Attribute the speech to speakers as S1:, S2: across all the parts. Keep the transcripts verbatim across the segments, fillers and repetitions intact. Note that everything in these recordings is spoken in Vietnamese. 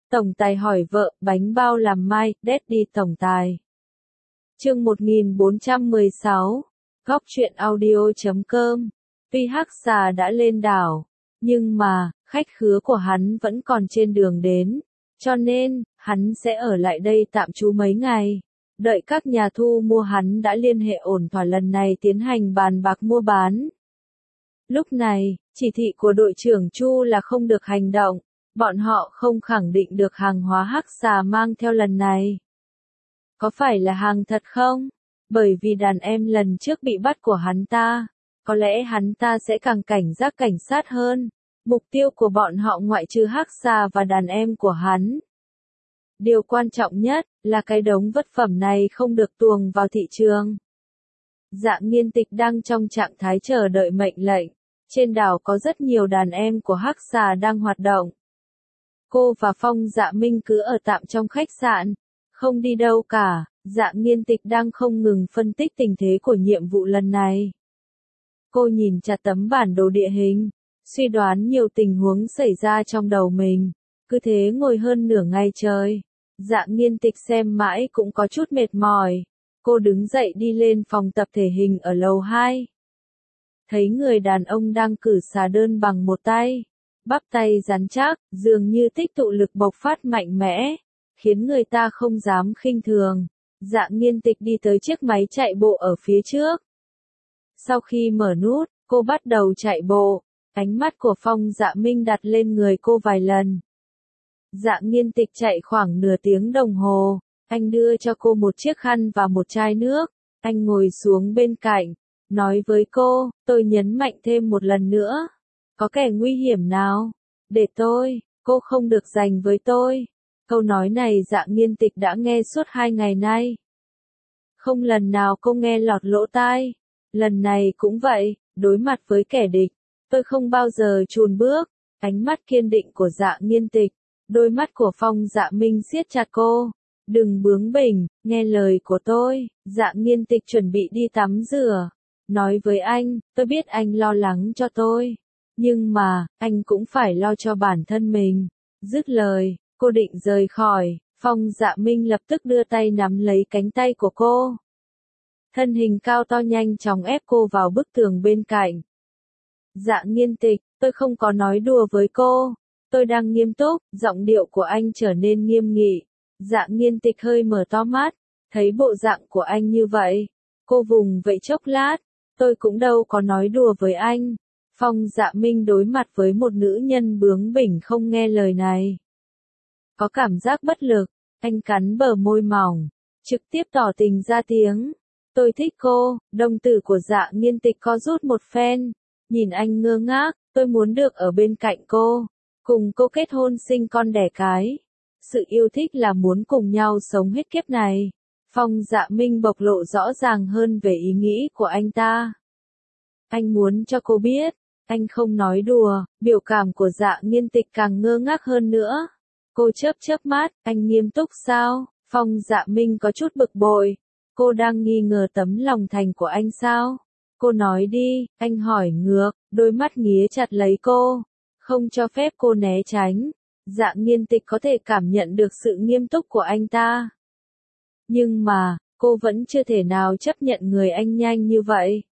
S1: Tổng tài hỏi vợ, bánh bao làm mai, Daddy tổng tài. Chương một nghìn bốn trăm mười sáu, Góc truyện audio chấm com. Tuy Hắc Xà đã lên đảo, nhưng mà, khách khứa của hắn vẫn còn trên đường đến, cho nên, hắn sẽ ở lại đây tạm trú mấy ngày. Đợi các nhà thu mua hắn đã liên hệ ổn thỏa lần này tiến hành bàn bạc mua bán. Lúc này, chỉ thị của đội trưởng Chu là không được hành động, bọn họ không khẳng định được hàng hóa Hắc Xà mang theo lần này có phải là hàng thật không? Bởi vì đàn em lần trước bị bắt của hắn ta, có lẽ hắn ta sẽ càng cảnh giác cảnh sát hơn. Mục tiêu của bọn họ ngoại trừ Hắc Xà và đàn em của hắn. Điều quan trọng nhất là cái đống vật phẩm này không được tuồng vào thị trường. Dạ Nghiên Tịch đang trong trạng thái chờ đợi mệnh lệnh. Trên đảo có rất nhiều đàn em của Hắc Xà đang hoạt động. Cô và Phong Dạ Minh cứ ở tạm trong khách sạn, không đi đâu cả. Dạ Nghiên Tịch đang không ngừng phân tích tình thế của nhiệm vụ lần này. Cô nhìn chặt tấm bản đồ địa hình, suy đoán nhiều tình huống xảy ra trong đầu mình. Cứ thế ngồi hơn nửa ngày trời. Dạ Nghiên Tịch xem mãi cũng có chút mệt mỏi. Cô đứng dậy đi lên phòng tập thể hình ở lầu hai. Thấy người đàn ông đang cử xà đơn bằng một tay. Bắp tay rắn chắc, dường như tích tụ lực bộc phát mạnh mẽ, khiến người ta không dám khinh thường. Dạ Nghiên Tịch đi tới chiếc máy chạy bộ ở phía trước. Sau khi mở nút, cô bắt đầu chạy bộ. Ánh mắt của Phong Dạ Minh đặt lên người cô vài lần. Dạ Nghiên Tịch chạy khoảng nửa tiếng đồng hồ. Anh đưa cho cô một chiếc khăn và một chai nước. Anh ngồi xuống bên cạnh, nói với cô, tôi nhấn mạnh thêm một lần nữa. Có kẻ nguy hiểm nào? Để tôi, cô không được giành với tôi. Câu nói này Dạ Nghiên Tịch đã nghe suốt hai ngày nay. Không lần nào cô nghe lọt lỗ tai. Lần này cũng vậy, đối mặt với kẻ địch, tôi không bao giờ chùn bước. Ánh mắt kiên định của Dạ Nghiên Tịch, đôi mắt của Phong Dạ Minh siết chặt cô. Đừng bướng bỉnh, nghe lời của tôi. Dạ Nghiên Tịch chuẩn bị đi tắm rửa. Nói với anh, tôi biết anh lo lắng cho tôi. Nhưng mà, anh cũng phải lo cho bản thân mình. Dứt lời, cô định rời khỏi. Phong Dạ Minh lập tức đưa tay nắm lấy cánh tay của cô. Thân hình cao to nhanh chóng ép cô vào bức tường bên cạnh. Dạ Nghiên Tịch, tôi không có nói đùa với cô. Tôi đang nghiêm túc, giọng điệu của anh trở nên nghiêm nghị. Dạ Nghiên Tịch hơi mở to mắt, thấy bộ dạng của anh như vậy. Cô vùng vẫy chốc lát, tôi cũng đâu có nói đùa với anh. Phong Dạ Minh đối mặt với một nữ nhân bướng bỉnh không nghe lời này. Có cảm giác bất lực, anh cắn bờ môi mỏng, trực tiếp tỏ tình ra tiếng. Tôi thích cô, đồng tử của Dạ Nghiên Tịch co rút một phen. Nhìn anh ngơ ngác, tôi muốn được ở bên cạnh cô. Cùng cô kết hôn sinh con đẻ cái. Sự yêu thích là muốn cùng nhau sống hết kiếp này. Phong Dạ Minh bộc lộ rõ ràng hơn về ý nghĩ của anh ta. Anh muốn cho cô biết, anh không nói đùa. Biểu cảm của Dạ Nghiên Tịch càng ngơ ngác hơn nữa. Cô chớp chớp mắt, anh nghiêm túc sao? Phong Dạ Minh có chút bực bội. Cô đang nghi ngờ tấm lòng thành của anh sao? Cô nói đi, anh hỏi ngược, đôi mắt nghía chặt lấy cô, không cho phép cô né tránh. Dạ Nghiên Tịch có thể cảm nhận được sự nghiêm túc của anh ta. Nhưng mà, cô vẫn chưa thể nào chấp nhận người anh nhanh như vậy.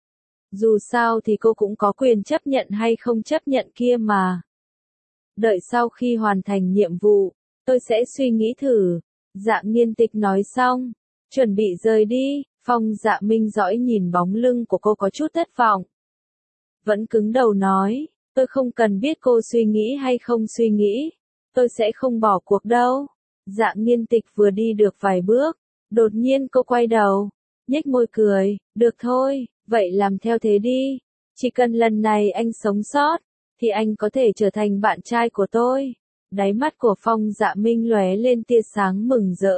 S1: Dù sao thì cô cũng có quyền chấp nhận hay không chấp nhận kia mà. Đợi sau khi hoàn thành nhiệm vụ, tôi sẽ suy nghĩ thử. Dạ Nghiên Tịch nói xong, chuẩn bị rời đi. Phong Dạ Minh dõi nhìn bóng lưng của cô có chút thất vọng. Vẫn cứng đầu nói, tôi không cần biết cô suy nghĩ hay không suy nghĩ. Tôi sẽ không bỏ cuộc đâu. Dạ Nghiên Tịch vừa đi được vài bước, đột nhiên cô quay đầu, nhếch môi cười, được thôi, vậy làm theo thế đi. Chỉ cần lần này anh sống sót, thì anh có thể trở thành bạn trai của tôi. Đáy mắt của Phong Dạ Minh lóe lên tia sáng mừng rỡ.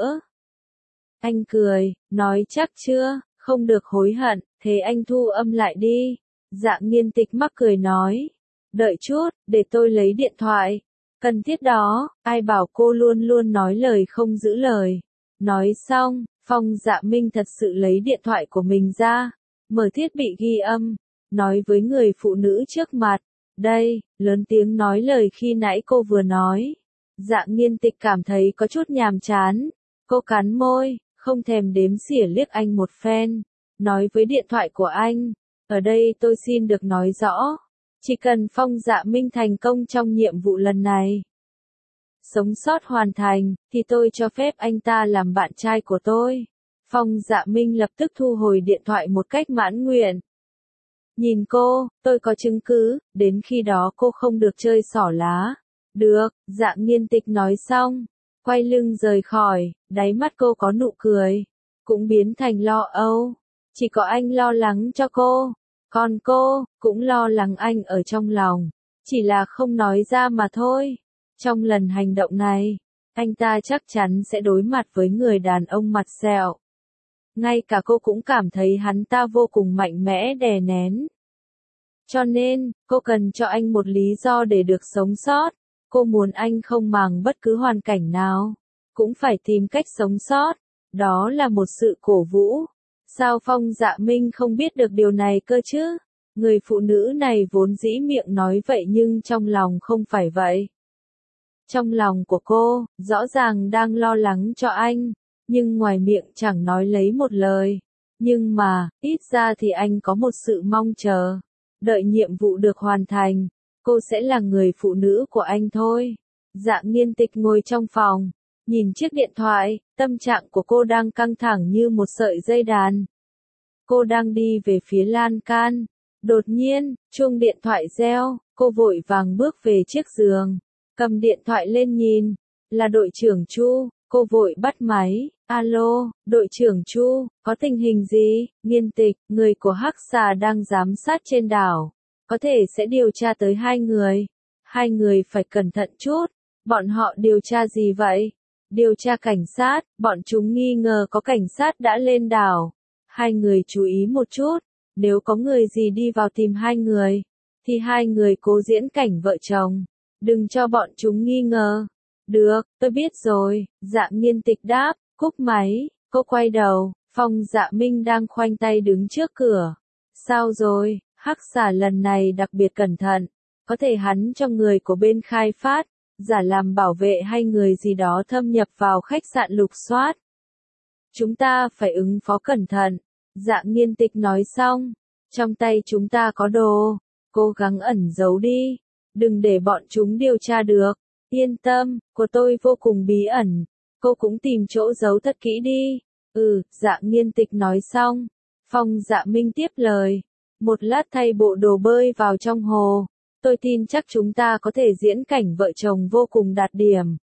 S1: Anh cười, nói chắc chưa, không được hối hận, thế anh thu âm lại đi. Dạ Nghiên Tịch mắc cười nói, đợi chút, để tôi lấy điện thoại. Cần thiết đó, ai bảo cô luôn luôn nói lời không giữ lời. Nói xong, Phong Dạ Minh thật sự lấy điện thoại của mình ra, mở thiết bị ghi âm, nói với người phụ nữ trước mặt, đây, lớn tiếng nói lời khi nãy cô vừa nói. Dạ Nghiên Tịch cảm thấy có chút nhàm chán. Cô cắn môi, không thèm đếm xỉa liếc anh một phen. Nói với điện thoại của anh, ở đây tôi xin được nói rõ. Chỉ cần Phong Dạ Minh thành công trong nhiệm vụ lần này, sống sót hoàn thành, thì tôi cho phép anh ta làm bạn trai của tôi. Phong Dạ Minh lập tức thu hồi điện thoại một cách mãn nguyện. Nhìn cô, tôi có chứng cứ, đến khi đó cô không được chơi xỏ lá. Được, Dạ Nghiên Tịch nói xong, quay lưng rời khỏi, đáy mắt cô có nụ cười, cũng biến thành lo âu. Chỉ có anh lo lắng cho cô, còn cô, cũng lo lắng anh ở trong lòng, chỉ là không nói ra mà thôi. Trong lần hành động này, anh ta chắc chắn sẽ đối mặt với người đàn ông mặt sẹo. Ngay cả cô cũng cảm thấy hắn ta vô cùng mạnh mẽ đè nén. Cho nên, cô cần cho anh một lý do để được sống sót. Cô muốn anh không màng bất cứ hoàn cảnh nào, cũng phải tìm cách sống sót. Đó là một sự cổ vũ. Sao Phong Dạ Minh không biết được điều này cơ chứ? Người phụ nữ này vốn dĩ miệng nói vậy nhưng trong lòng không phải vậy. Trong lòng của cô, rõ ràng đang lo lắng cho anh, nhưng ngoài miệng chẳng nói lấy một lời. Nhưng mà, ít ra thì anh có một sự mong chờ. Đợi nhiệm vụ được hoàn thành, cô sẽ là người phụ nữ của anh thôi. Dạ Nghiên Tịch ngồi trong phòng, nhìn chiếc điện thoại, tâm trạng của cô đang căng thẳng như một sợi dây đàn. Cô đang đi về phía lan can. Đột nhiên, chuông điện thoại reo, cô vội vàng bước về chiếc giường, cầm điện thoại lên nhìn, là đội trưởng Chu. Cô vội bắt máy. Alo, đội trưởng Chu, có tình hình gì? Nghiên Tịch, người của Hắc Xà đang giám sát trên đảo, có thể sẽ điều tra tới hai người. Hai người phải cẩn thận chút. Bọn họ điều tra gì vậy? Điều tra cảnh sát, bọn chúng nghi ngờ có cảnh sát đã lên đảo. Hai người chú ý một chút, nếu có người gì đi vào tìm hai người, thì hai người cố diễn cảnh vợ chồng, đừng cho bọn chúng nghi ngờ. Được, tôi biết rồi. Dạ Nghiên Tịch đáp, cúp máy. Cô quay đầu, Phong Dạ Minh đang khoanh tay đứng trước cửa. Sao rồi? Hắc Xà lần này đặc biệt cẩn thận, có thể hắn cho người của bên khai phát, giả làm bảo vệ hay người gì đó thâm nhập vào khách sạn lục soát. Chúng ta phải ứng phó cẩn thận. Dạ Nghiên Tịch nói xong, trong tay chúng ta có đồ, cố gắng ẩn giấu đi, đừng để bọn chúng điều tra được. Yên tâm, của tôi vô cùng bí ẩn, cô cũng tìm chỗ giấu thật kỹ đi. Ừ, Dạ Nghiên Tịch nói xong, Phong Dạ Minh tiếp lời, một lát thay bộ đồ bơi vào trong hồ, tôi tin chắc chúng ta có thể diễn cảnh vợ chồng vô cùng đạt điểm.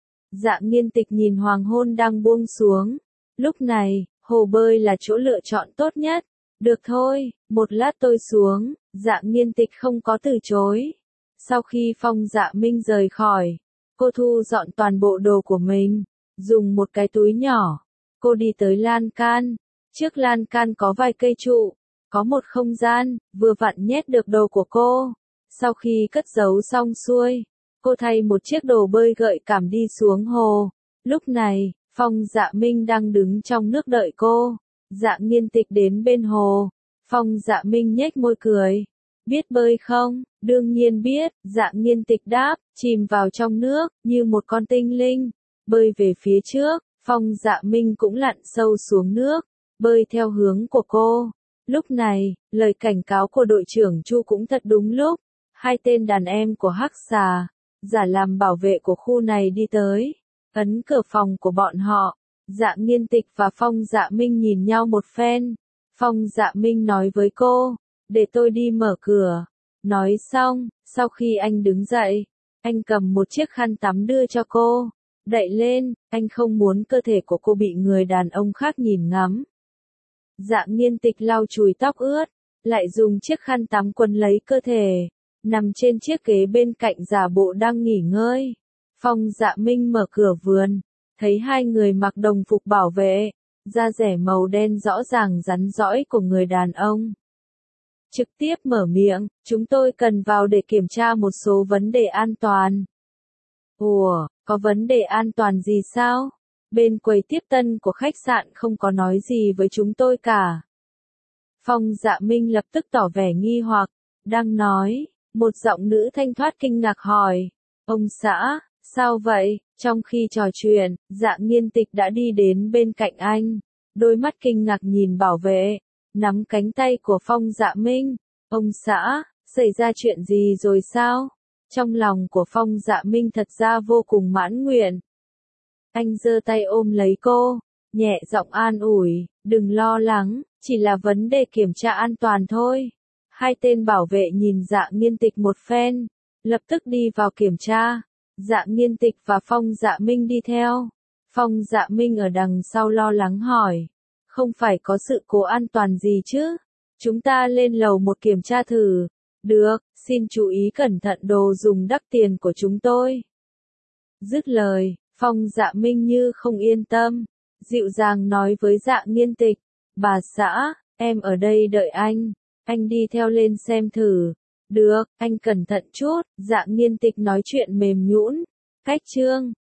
S1: Dạ Nghiên Tịch nhìn hoàng hôn đang buông xuống, lúc này, hồ bơi là chỗ lựa chọn tốt nhất. Được thôi, một lát tôi xuống. Dạ Nghiên Tịch không có từ chối. Sau khi Phong Dạ Minh rời khỏi, cô thu dọn toàn bộ đồ của mình, dùng một cái túi nhỏ. Cô đi tới lan can. Trước lan can có vài cây trụ, có một không gian, vừa vặn nhét được đồ của cô. Sau khi cất giấu xong xuôi, cô thay một chiếc đồ bơi gợi cảm đi xuống hồ. Lúc này, Phong Dạ Minh đang đứng trong nước đợi cô. Dạ Nghiên Tịch đến bên hồ. Phong Dạ Minh nhếch môi cười. Biết bơi không? Đương nhiên biết. Dạ Nghiên Tịch đáp, chìm vào trong nước, như một con tinh linh, bơi về phía trước. Phong Dạ Minh cũng lặn sâu xuống nước, bơi theo hướng của cô. Lúc này, lời cảnh cáo của đội trưởng Chu cũng thật đúng lúc. Hai tên đàn em của Hắc Xà, giả làm bảo vệ của khu này đi tới, ấn cửa phòng của bọn họ. Dạ Nghiên Tịch và Phong Dạ Minh nhìn nhau một phen. Phong Dạ Minh nói với cô, để tôi đi mở cửa. Nói xong, sau khi anh đứng dậy, anh cầm một chiếc khăn tắm đưa cho cô. Đậy lên, anh không muốn cơ thể của cô bị người đàn ông khác nhìn ngắm. Dạ Nghiên Tịch lau chùi tóc ướt, lại dùng chiếc khăn tắm quấn lấy cơ thể, nằm trên chiếc ghế bên cạnh giả bộ đang nghỉ ngơi. Phong Dạ Minh mở cửa vườn, thấy hai người mặc đồng phục bảo vệ, da rẻ màu đen rõ ràng rắn rõi của người đàn ông. Trực tiếp mở miệng, chúng tôi cần vào để kiểm tra một số vấn đề an toàn. Ủa, có vấn đề an toàn gì sao? Bên quầy tiếp tân của khách sạn không có nói gì với chúng tôi cả. Phong Dạ Minh lập tức tỏ vẻ nghi hoặc, đang nói, một giọng nữ thanh thoát kinh ngạc hỏi, ông xã, Sao vậy? Trong khi trò chuyện, Dạ Nghiên Tịch đã đi đến bên cạnh anh, đôi mắt kinh ngạc nhìn bảo vệ, nắm cánh tay của Phong Dạ Minh. Ông xã, xảy ra chuyện gì rồi sao? Trong lòng của Phong Dạ Minh thật ra vô cùng mãn nguyện. Anh giơ tay ôm lấy cô, nhẹ giọng an ủi, đừng lo lắng, chỉ là vấn đề kiểm tra an toàn thôi. Hai tên bảo vệ nhìn Dạ Nghiên Tịch một phen, lập tức đi vào kiểm tra. Dạ Nghiên Tịch và Phong Dạ Minh đi theo. Phong Dạ Minh ở đằng sau lo lắng hỏi, không phải có sự cố an toàn gì chứ? Chúng ta lên lầu một kiểm tra thử. Được, xin chú ý cẩn thận đồ dùng đắt tiền của chúng tôi. Dứt lời, Phong Dạ Minh như không yên tâm, dịu dàng nói với Dạ Nghiên Tịch, bà xã, em ở đây đợi anh, anh đi theo lên xem thử. Được, anh cẩn thận chút, Dạ Nghiên Tịch nói chuyện mềm nhũn. Cách chương